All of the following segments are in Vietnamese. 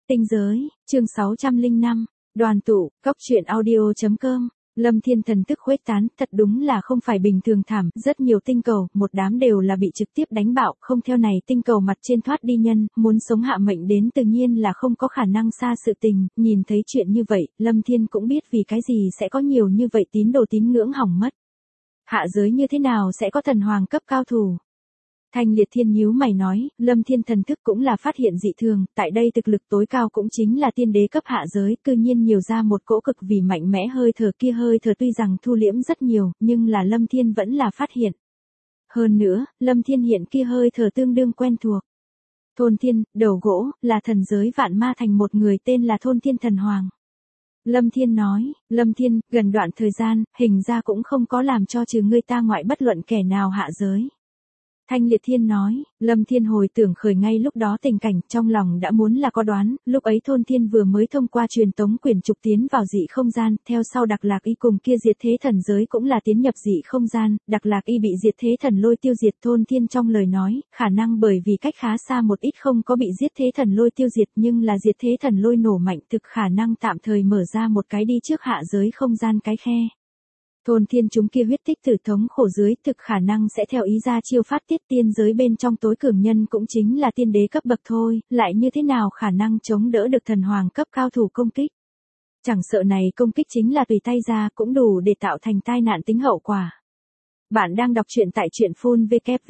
Tinh giới, chương 605, đoàn tụ, góc truyện audio.com. Lâm Thiên thần tức khuếch tán, thật đúng là không phải bình thường thảm, rất nhiều tinh cầu, một đám đều là bị trực tiếp đánh bạo, không theo này tinh cầu mặt trên thoát đi nhân, muốn sống hạ mệnh đến tự nhiên là không có khả năng xa sự tình, nhìn thấy chuyện như vậy, Lâm Thiên cũng biết vì cái gì sẽ có nhiều như vậy tín đồ tín ngưỡng hỏng mất. Hạ giới như thế nào sẽ có thần hoàng cấp cao thủ? Thanh Liệt Thiên nhíu mày nói, Lâm Thiên thần thức cũng là phát hiện dị thường, tại đây thực lực tối cao cũng chính là tiên đế cấp hạ giới, cư nhiên nhiều ra một cỗ cực vì mạnh mẽ hơi thở, kia hơi thở tuy rằng thu liễm rất nhiều, nhưng là Lâm Thiên vẫn là phát hiện. Hơn nữa, Lâm Thiên hiện kia hơi thở tương đương quen thuộc. Thôn Thiên, đầu gỗ, là thần giới vạn ma thành một người tên là Thôn Thiên thần hoàng. Lâm Thiên nói, Lâm Thiên, gần đoạn thời gian, hình ra cũng không có làm cho trừ ngươi ta ngoại bất luận kẻ nào hạ giới. Thanh Liệt Thiên nói, Lâm Thiên hồi tưởng khởi ngay lúc đó tình cảnh, trong lòng đã muốn là có đoán, lúc ấy Thôn Thiên vừa mới thông qua truyền tống quyển trục tiến vào dị không gian, theo sau Đặc Lạc Y cùng kia diệt thế thần giới cũng là tiến nhập dị không gian, Đặc Lạc Y bị diệt thế thần lôi tiêu diệt. Thôn Thiên trong lời nói, khả năng bởi vì cách khá xa một ít không có bị giết thế thần lôi tiêu diệt, nhưng là diệt thế thần lôi nổ mạnh, thực khả năng tạm thời mở ra một cái đi trước hạ giới không gian cái khe. Thôn Thiên chúng kia huyết tích tử thống khổ dưới, thực khả năng sẽ theo ý ra chiêu phát tiết tiên giới bên trong tối cường nhân cũng chính là tiên đế cấp bậc thôi, lại như thế nào khả năng chống đỡ được thần hoàng cấp cao thủ công kích. Chẳng sợ này công kích chính là tùy tay ra cũng đủ để tạo thành tai nạn tính hậu quả. Bạn đang đọc truyện tại truyện phun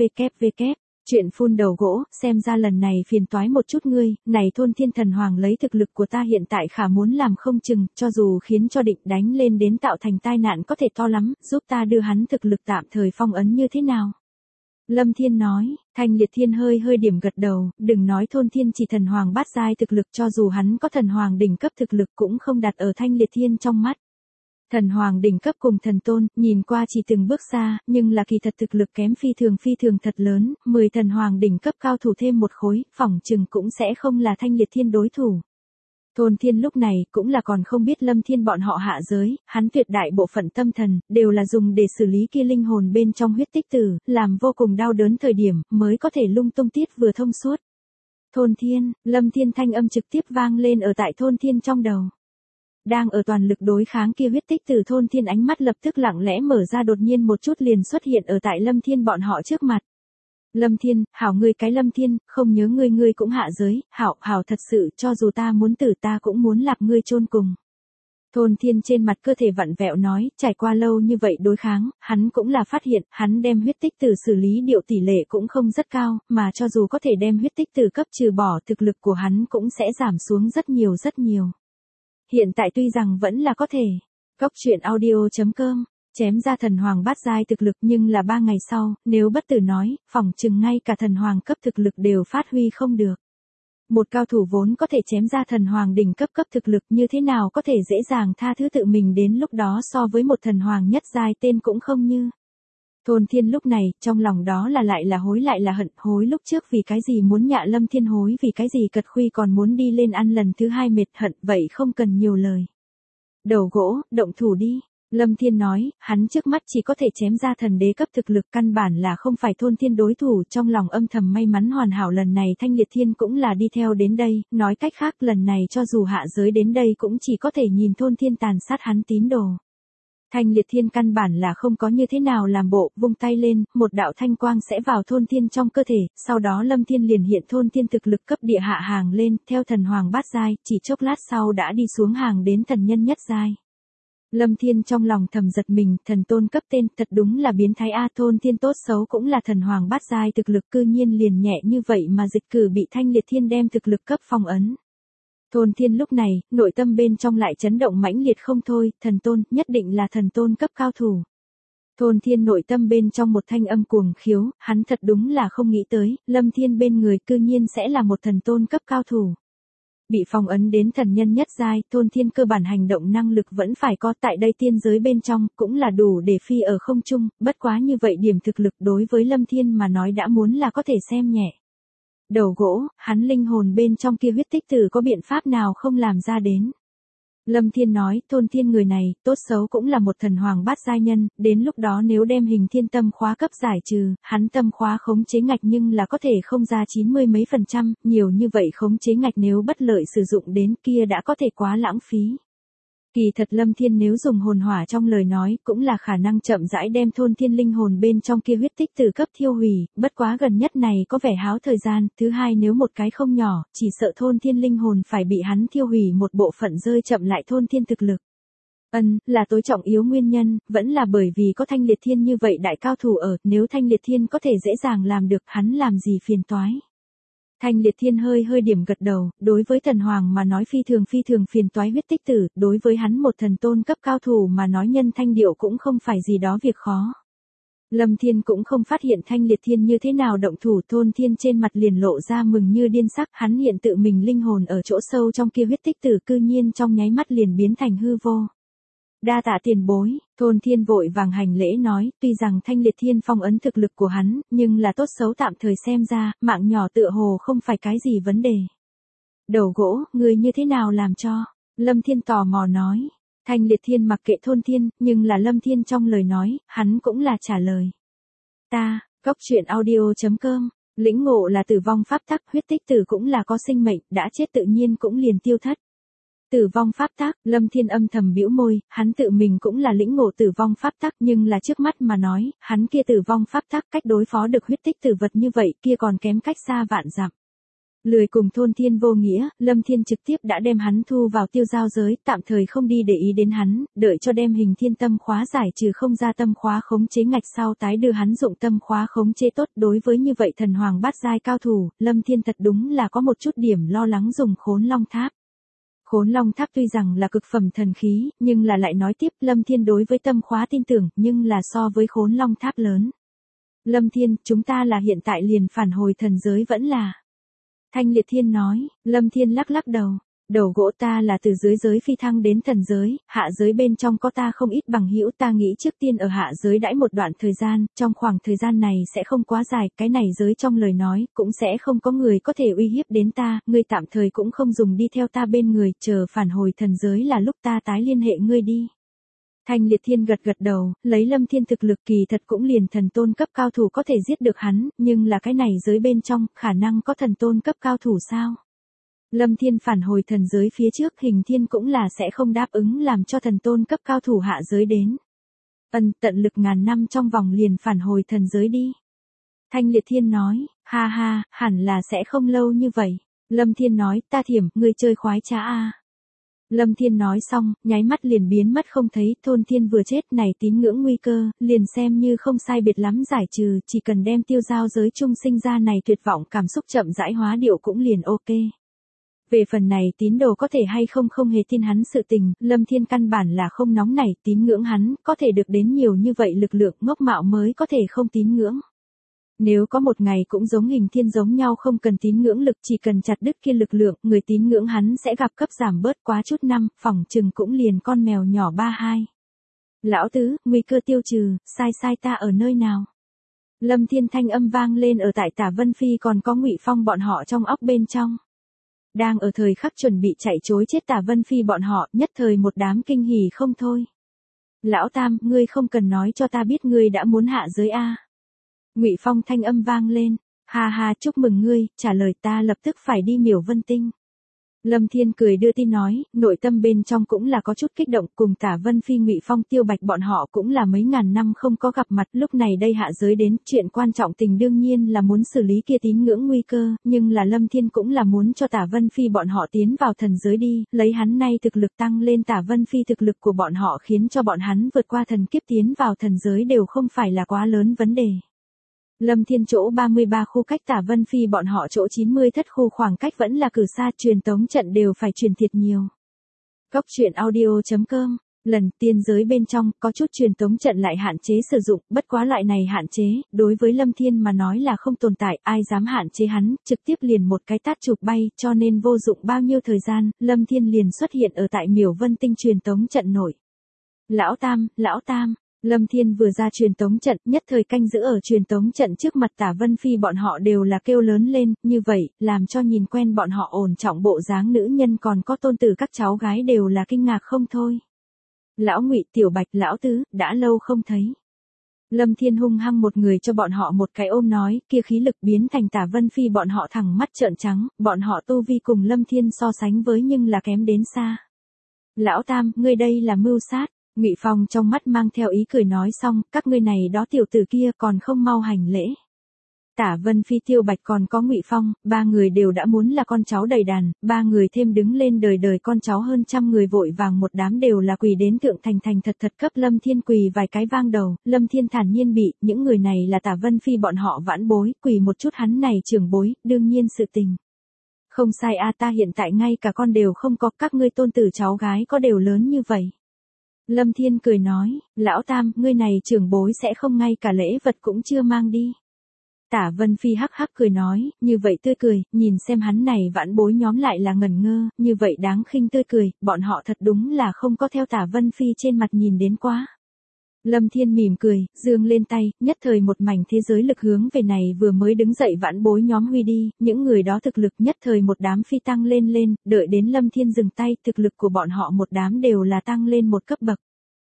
www. Chuyện phun đầu gỗ, xem ra lần này phiền toái một chút ngươi, này Thôn Thiên thần hoàng lấy thực lực của ta hiện tại khả muốn làm không chừng, cho dù khiến cho định đánh lên đến tạo thành tai nạn có thể to lắm, giúp ta đưa hắn thực lực tạm thời phong ấn như thế nào? Lâm Thiên nói, Thanh Liệt Thiên hơi điểm gật đầu, đừng nói Thôn Thiên chỉ thần hoàng bát giai thực lực, cho dù hắn có thần hoàng đỉnh cấp thực lực cũng không đặt ở Thanh Liệt Thiên trong mắt. Thần hoàng đỉnh cấp cùng thần tôn, nhìn qua chỉ từng bước xa, nhưng là kỳ thật thực lực kém phi thường thật lớn, 10 thần hoàng đỉnh cấp cao thủ thêm một khối, phỏng chừng cũng sẽ không là Thanh Liệt Thiên đối thủ. Thôn Thiên lúc này cũng là còn không biết Lâm Thiên bọn họ hạ giới, hắn tuyệt đại bộ phận tâm thần, đều là dùng để xử lý kia linh hồn bên trong huyết tích tử, làm vô cùng đau đớn thời điểm, mới có thể lung tung tiết vừa thông suốt. Thôn Thiên, Lâm Thiên thanh âm trực tiếp vang lên ở tại Thôn Thiên trong đầu. Đang ở toàn lực đối kháng kia huyết tích tử Thôn Thiên ánh mắt lập tức lặng lẽ mở ra, đột nhiên một chút liền xuất hiện ở tại Lâm Thiên bọn họ trước mặt. Lâm Thiên, hảo ngươi cái Lâm Thiên, không nhớ ngươi cũng hạ giới, hảo thật sự, cho dù ta muốn tử ta cũng muốn lạc ngươi chôn cùng. Thôn Thiên trên mặt cơ thể vặn vẹo nói, trải qua lâu như vậy đối kháng, hắn cũng là phát hiện, hắn đem huyết tích tử xử lý điệu tỷ lệ cũng không rất cao, mà cho dù có thể đem huyết tích tử cấp trừ bỏ, thực lực của hắn cũng sẽ giảm xuống rất nhiều. Hiện tại tuy rằng vẫn là có thể, góc truyện audio.com, chém ra thần hoàng bát giai thực lực, nhưng là 3 ngày sau, nếu bất tử nói, phỏng chừng ngay cả thần hoàng cấp thực lực đều phát huy không được. Một cao thủ vốn có thể chém ra thần hoàng đỉnh cấp thực lực, như thế nào có thể dễ dàng tha thứ tự mình, đến lúc đó so với một thần hoàng nhất giai tên cũng không như. Thôn Thiên lúc này, trong lòng đó là lại là hận, hối lúc trước vì cái gì muốn nhạ Lâm Thiên, hối vì cái gì cật khuy còn muốn đi lên ăn lần thứ 2 mệt, hận vậy không cần nhiều lời. Đầu gỗ, động thủ đi. Lâm Thiên nói, hắn trước mắt chỉ có thể chém ra thần đế cấp thực lực, căn bản là không phải Thôn Thiên đối thủ, trong lòng âm thầm may mắn hoàn hảo lần này Thanh Liệt Thiên cũng là đi theo đến đây, nói cách khác lần này cho dù hạ giới đến đây cũng chỉ có thể nhìn Thôn Thiên tàn sát hắn tín đồ. Thanh Liệt Thiên căn bản là không có như thế nào làm bộ, vung tay lên, một đạo thanh quang sẽ vào Thôn Thiên trong cơ thể, sau đó Lâm Thiên liền hiện Thôn Thiên thực lực cấp địa hạ hàng lên, theo thần hoàng bát giai, chỉ chốc lát sau đã đi xuống hàng đến thần nhân nhất giai. Lâm Thiên trong lòng thầm giật mình, thần tôn cấp tên, thật đúng là biến thái a. Thôn Thiên tốt xấu cũng là thần hoàng bát giai thực lực, cư nhiên liền nhẹ như vậy mà dịch cử bị Thanh Liệt Thiên đem thực lực cấp phong ấn. Thôn Thiên lúc này, nội tâm bên trong lại chấn động mãnh liệt không thôi, thần tôn, nhất định là thần tôn cấp cao thủ. Thôn Thiên nội tâm bên trong một thanh âm cuồng khiếu, hắn thật đúng là không nghĩ tới, Lâm Thiên bên người cư nhiên sẽ là một thần tôn cấp cao thủ. Bị phong ấn đến thần nhân nhất giai, Thôn Thiên cơ bản hành động năng lực vẫn phải có, tại đây tiên giới bên trong, cũng là đủ để phi ở không trung, bất quá như vậy điểm thực lực đối với Lâm Thiên mà nói đã muốn là có thể xem nhẹ. Đầu gỗ, hắn linh hồn bên trong kia huyết tích tử có biện pháp nào không làm ra đến. Lâm Thiên nói, Thôn Thiên người này, tốt xấu cũng là một thần hoàng bát giai nhân, đến lúc đó nếu đem hình thiên tâm khóa cấp giải trừ, hắn tâm khóa khống chế ngạch nhưng là có thể không ra 90 mấy %, nhiều như vậy khống chế ngạch nếu bất lợi sử dụng đến kia đã có thể quá lãng phí. Kỳ thật Lâm Thiên nếu dùng hồn hỏa trong lời nói, cũng là khả năng chậm rãi đem Thôn Thiên linh hồn bên trong kia huyết tích tử cấp thiêu hủy, bất quá gần nhất này có vẻ háo thời gian, thứ hai nếu một cái không nhỏ, chỉ sợ Thôn Thiên linh hồn phải bị hắn thiêu hủy một bộ phận rơi chậm lại Thôn Thiên thực lực. Là tối trọng yếu nguyên nhân, vẫn là bởi vì có Thanh Liệt Thiên như vậy đại cao thủ ở, nếu Thanh Liệt Thiên có thể dễ dàng làm được, hắn làm gì phiền toái. Thanh Liệt Thiên hơi điểm gật đầu, đối với thần hoàng mà nói phi thường phiền toái huyết tích tử, đối với hắn một thần tôn cấp cao thủ mà nói nhân thanh điệu cũng không phải gì đó việc khó. Lâm Thiên cũng không phát hiện Thanh Liệt Thiên như thế nào động thủ, Thôn Thiên trên mặt liền lộ ra mừng như điên sắc, hắn hiện tự mình linh hồn ở chỗ sâu trong kia huyết tích tử cư nhiên trong nháy mắt liền biến thành hư vô. Đa tạ tiền bối, Thôn Thiên vội vàng hành lễ nói, tuy rằng Thanh Liệt Thiên phong ấn thực lực của hắn, nhưng là tốt xấu tạm thời xem ra, mạng nhỏ tựa hồ không phải cái gì vấn đề. Đầu gỗ, người như thế nào làm cho? Lâm Thiên tò mò nói. Thanh Liệt Thiên mặc kệ Thôn Thiên, nhưng là Lâm Thiên trong lời nói, hắn cũng là trả lời. Ta, goctruyện.audio.com, lĩnh ngộ là tử vong pháp tắc, huyết tích tử cũng là có sinh mệnh, đã chết tự nhiên cũng liền tiêu thất. Tử vong pháp tắc, Lâm Thiên âm thầm bĩu môi, hắn tự mình cũng là lĩnh ngộ tử vong pháp tắc nhưng là trước mắt mà nói, hắn kia tử vong pháp tắc cách đối phó được huyết tích tử vật như vậy kia còn kém cách xa vạn dặm. Lười cùng Thôn Thiên vô nghĩa, Lâm Thiên trực tiếp đã đem hắn thu vào tiêu giao giới, tạm thời không đi để ý đến hắn, đợi cho đem hình thiên tâm khóa giải trừ không ra tâm khóa khống chế ngạch sau tái đưa hắn dụng tâm khóa khống chế tốt. Đối với như vậy thần hoàng bát giai cao thủ, Lâm Thiên thật đúng là có một chút điểm lo lắng dùng Khốn Long Tháp. Khốn Long Tháp tuy rằng là cực phẩm thần khí, nhưng là lại nói tiếp Lâm Thiên đối với tâm khóa tin tưởng, nhưng là so với Khốn Long Tháp lớn. Lâm Thiên, chúng ta là hiện tại liền phản hồi thần giới vẫn là. Thanh Liệt Thiên nói, Lâm Thiên lắc đầu. Đầu gỗ ta là từ dưới giới phi thăng đến thần giới, hạ giới bên trong có ta không ít bằng hữu, ta nghĩ trước tiên ở hạ giới đãi một đoạn thời gian, trong khoảng thời gian này sẽ không quá dài, cái này giới trong lời nói, cũng sẽ không có người có thể uy hiếp đến ta, ngươi tạm thời cũng không dùng đi theo ta bên người, chờ phản hồi thần giới là lúc ta tái liên hệ ngươi đi. Thanh Liệt Thiên gật đầu, lấy Lâm Thiên thực lực kỳ thật cũng liền thần tôn cấp cao thủ có thể giết được hắn, nhưng là cái này giới bên trong, khả năng có thần tôn cấp cao thủ sao? Lâm Thiên phản hồi thần giới phía trước hình thiên cũng là sẽ không đáp ứng làm cho thần tôn cấp cao thủ hạ giới đến. Tận lực ngàn năm trong vòng liền phản hồi thần giới đi. Thanh Liệt Thiên nói, ha, hẳn là sẽ không lâu như vậy. Lâm Thiên nói, ta Thiểm, ngươi chơi khoái trá a. Lâm Thiên nói xong, nháy mắt liền biến mất không thấy, Thôn Thiên vừa chết này tín ngưỡng nguy cơ, liền xem như không sai biệt lắm giải trừ, chỉ cần đem tiêu giao giới chung sinh ra này tuyệt vọng cảm xúc chậm rãi hóa điệu cũng liền ok. Về phần này tín đồ có thể hay không hề tin hắn sự tình, Lâm Thiên căn bản là không nóng nảy, tín ngưỡng hắn, có thể được đến nhiều như vậy lực lượng ngốc mạo mới có thể không tín ngưỡng. Nếu có một ngày cũng giống hình thiên giống nhau không cần tín ngưỡng lực, chỉ cần chặt đứt kia lực lượng, người tín ngưỡng hắn sẽ gặp cấp giảm bớt quá chút năm, phỏng chừng cũng liền con mèo nhỏ 32. Lão tứ, nguy cơ tiêu trừ, sai ta ở nơi nào? Lâm Thiên thanh âm vang lên ở tại Tả Vân Phi còn có Ngụy Phong bọn họ trong óc bên trong. Đang ở thời khắc chuẩn bị chạy trối chết Tả Vân Phi bọn họ, nhất thời một đám kinh hỉ không thôi. Lão Tam, ngươi không cần nói cho ta biết ngươi đã muốn hạ giới a. Ngụy Phong thanh âm vang lên, ha chúc mừng ngươi, trả lời ta lập tức phải đi Miểu Vân Tinh. Lâm Thiên cười đưa tin nói, nội tâm bên trong cũng là có chút kích động, cùng Tả Vân Phi Ngụy Phong Tiêu Bạch bọn họ cũng là mấy ngàn năm không có gặp mặt, lúc này đây hạ giới đến, chuyện quan trọng tình đương nhiên là muốn xử lý kia tín ngưỡng nguy cơ, nhưng là Lâm Thiên cũng là muốn cho Tả Vân Phi bọn họ tiến vào thần giới đi, lấy hắn nay thực lực tăng lên Tả Vân Phi thực lực của bọn họ khiến cho bọn hắn vượt qua thần kiếp tiến vào thần giới đều không phải là quá lớn vấn đề. Lâm Thiên chỗ 33 khu cách Tả Vân Phi bọn họ chỗ 90 thất khu khoảng cách vẫn là cử xa, truyền tống trận đều phải truyền thiệt nhiều. Goctruyện.audio.com, lần tiên giới bên trong có chút truyền tống trận lại hạn chế sử dụng, bất quá loại này hạn chế, đối với Lâm Thiên mà nói là không tồn tại, ai dám hạn chế hắn, trực tiếp liền một cái tát chụp bay, cho nên vô dụng bao nhiêu thời gian, Lâm Thiên liền xuất hiện ở tại Miểu Vân Tinh truyền tống trận nội. Lão Tam, Lâm Thiên vừa ra truyền tống trận, nhất thời canh giữ ở truyền tống trận trước mặt Tả Vân Phi bọn họ đều là kêu lớn lên, như vậy, làm cho nhìn quen bọn họ ổn trọng bộ dáng nữ nhân còn có tôn tử các cháu gái đều là kinh ngạc không thôi. Lão Ngụy, Tiểu Bạch, Lão Tứ, đã lâu không thấy. Lâm Thiên hung hăng một người cho bọn họ một cái ôm nói, kia khí lực biến thành Tả Vân Phi bọn họ thẳng mắt trợn trắng, bọn họ tu vi cùng Lâm Thiên so sánh với nhưng là kém đến xa. Lão Tam, ngươi đây là mưu sát. Ngụy Phong trong mắt mang theo ý cười nói xong, các ngươi này đó tiểu tử kia còn không mau hành lễ. Tả Vân Phi, Tiêu Bạch còn có Ngụy Phong, ba người đều đã muốn là con cháu đầy đàn, ba người thêm đứng lên đời đời con cháu hơn trăm người vội vàng một đám đều là quỳ đến thượng thành thật thật cấp Lâm Thiên quỳ vài cái vang đầu, Lâm Thiên thản nhiên bị, những người này là Tả Vân Phi bọn họ vãn bối, quỳ một chút hắn này trưởng bối, đương nhiên sự tình. Không sai a, ta hiện tại ngay cả con đều không có, các ngươi tôn tử cháu gái có đều lớn như vậy. Lâm Thiên cười nói, Lão Tam, ngươi này trưởng bối sẽ không ngay cả lễ vật cũng chưa mang đi. Tả Vân Phi hắc hắc cười nói, như vậy tươi cười, nhìn xem hắn này vãn bối nhóm lại là ngẩn ngơ, như vậy đáng khinh tươi cười, bọn họ thật đúng là không có theo Tả Vân Phi trên mặt nhìn đến quá. Lâm Thiên mỉm cười, giương lên tay, nhất thời một mảnh thế giới lực hướng về này vừa mới đứng dậy vãn bối nhóm huy đi, những người đó thực lực nhất thời một đám phi tăng lên, đợi đến Lâm Thiên dừng tay, thực lực của bọn họ một đám đều là tăng lên một cấp bậc.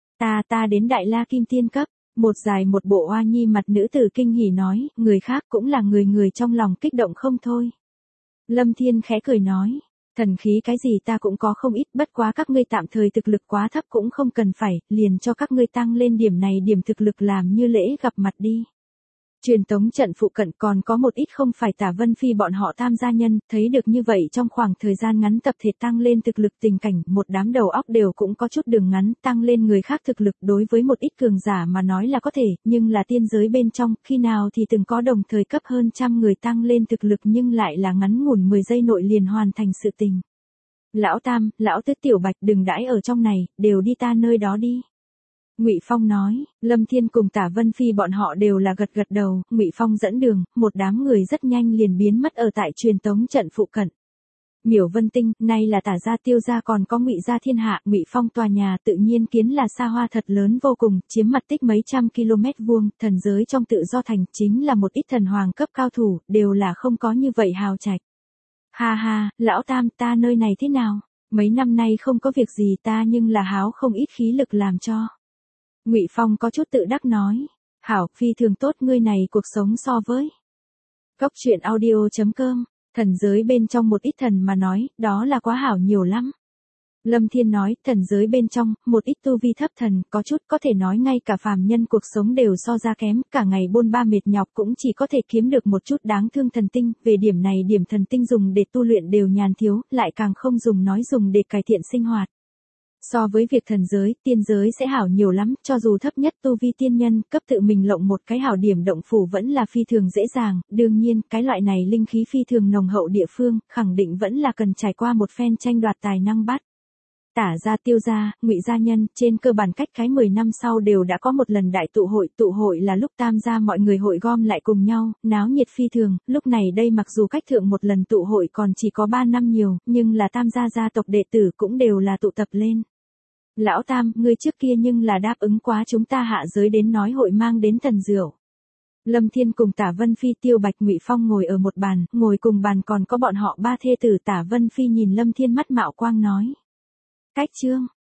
Ta đến Đại La Kim Tiên cấp, một dài một bộ oa nhi mặt nữ tử kinh hỉ nói, người khác cũng là người trong lòng kích động không thôi. Lâm Thiên khẽ cười nói. Thần khí cái gì ta cũng có không ít, bất quá các ngươi tạm thời thực lực quá thấp cũng không cần phải, liền cho các ngươi tăng lên điểm này điểm thực lực làm như lễ gặp mặt đi. Truyền tống trận phụ cận còn có một ít không phải Tả Vân Phi bọn họ tham gia nhân, thấy được như vậy trong khoảng thời gian ngắn tập thể tăng lên thực lực tình cảnh, một đám đầu óc đều cũng có chút đường ngắn, tăng lên người khác thực lực đối với một ít cường giả mà nói là có thể, nhưng là tiên giới bên trong, khi nào thì từng có đồng thời cấp hơn trăm người tăng lên thực lực nhưng lại là ngắn ngủn 10 giây nội liền hoàn thành sự tình. Lão Tam, Lão Tứ, Tiểu Bạch đừng đãi ở trong này, đều đi ta nơi đó đi. Ngụy Phong nói, Lâm Thiên cùng Tả Vân Phi bọn họ đều là gật đầu, Ngụy Phong dẫn đường, một đám người rất nhanh liền biến mất ở tại truyền tống trận phụ cận. Miểu Vân Tinh, nay là Tả gia, Tiêu gia còn có Ngụy gia thiên hạ, Ngụy Phong tòa nhà tự nhiên kiến là xa hoa thật lớn vô cùng, chiếm mặt tích mấy trăm km vuông, thần giới trong tự do thành chính là một ít thần hoàng cấp cao thủ, đều là không có như vậy hào trạch. Ha ha, Lão Tam, ta nơi này thế nào? Mấy năm nay không có việc gì ta nhưng là háo không ít khí lực làm cho. Ngụy Phong có chút tự đắc nói, hảo, phi thường tốt, ngươi này cuộc sống so với. Cốc truyện audio.com, thần giới bên trong một ít thần mà nói, đó là quá hảo nhiều lắm. Lâm Thiên nói, thần giới bên trong, một ít tu vi thấp thần, có chút có thể nói ngay cả phàm nhân cuộc sống đều so ra kém, cả ngày bôn ba mệt nhọc cũng chỉ có thể kiếm được một chút đáng thương thần tinh, về điểm này điểm thần tinh dùng để tu luyện đều nhàn thiếu, lại càng không dùng nói dùng để cải thiện sinh hoạt. So với việc thần giới, tiên giới sẽ hảo nhiều lắm, cho dù thấp nhất tu vi tiên nhân, cấp tự mình lộng một cái hảo điểm động phủ vẫn là phi thường dễ dàng, đương nhiên, cái loại này linh khí phi thường nồng hậu địa phương, khẳng định vẫn là cần trải qua một phen tranh đoạt tài năng bắt. Tả gia, Tiêu gia, Ngụy gia nhân, trên cơ bản cách cái 10 năm sau đều đã có một lần đại tụ hội là lúc Tam gia mọi người hội gom lại cùng nhau, náo nhiệt phi thường, lúc này đây mặc dù cách thượng một lần tụ hội còn chỉ có 3 năm nhiều, nhưng là Tam gia gia tộc đệ tử cũng đều là tụ tập lên. Lão Tam, ngươi trước kia nhưng là đáp ứng quá chúng ta hạ giới đến nói hội mang đến thần rượu. Lâm Thiên cùng Tả Vân Phi, Tiêu Bạch, Ngụy Phong ngồi ở một bàn, ngồi cùng bàn còn có bọn họ ba thê tử. Tả Vân Phi nhìn Lâm Thiên mắt mạo quang nói. Cách chương.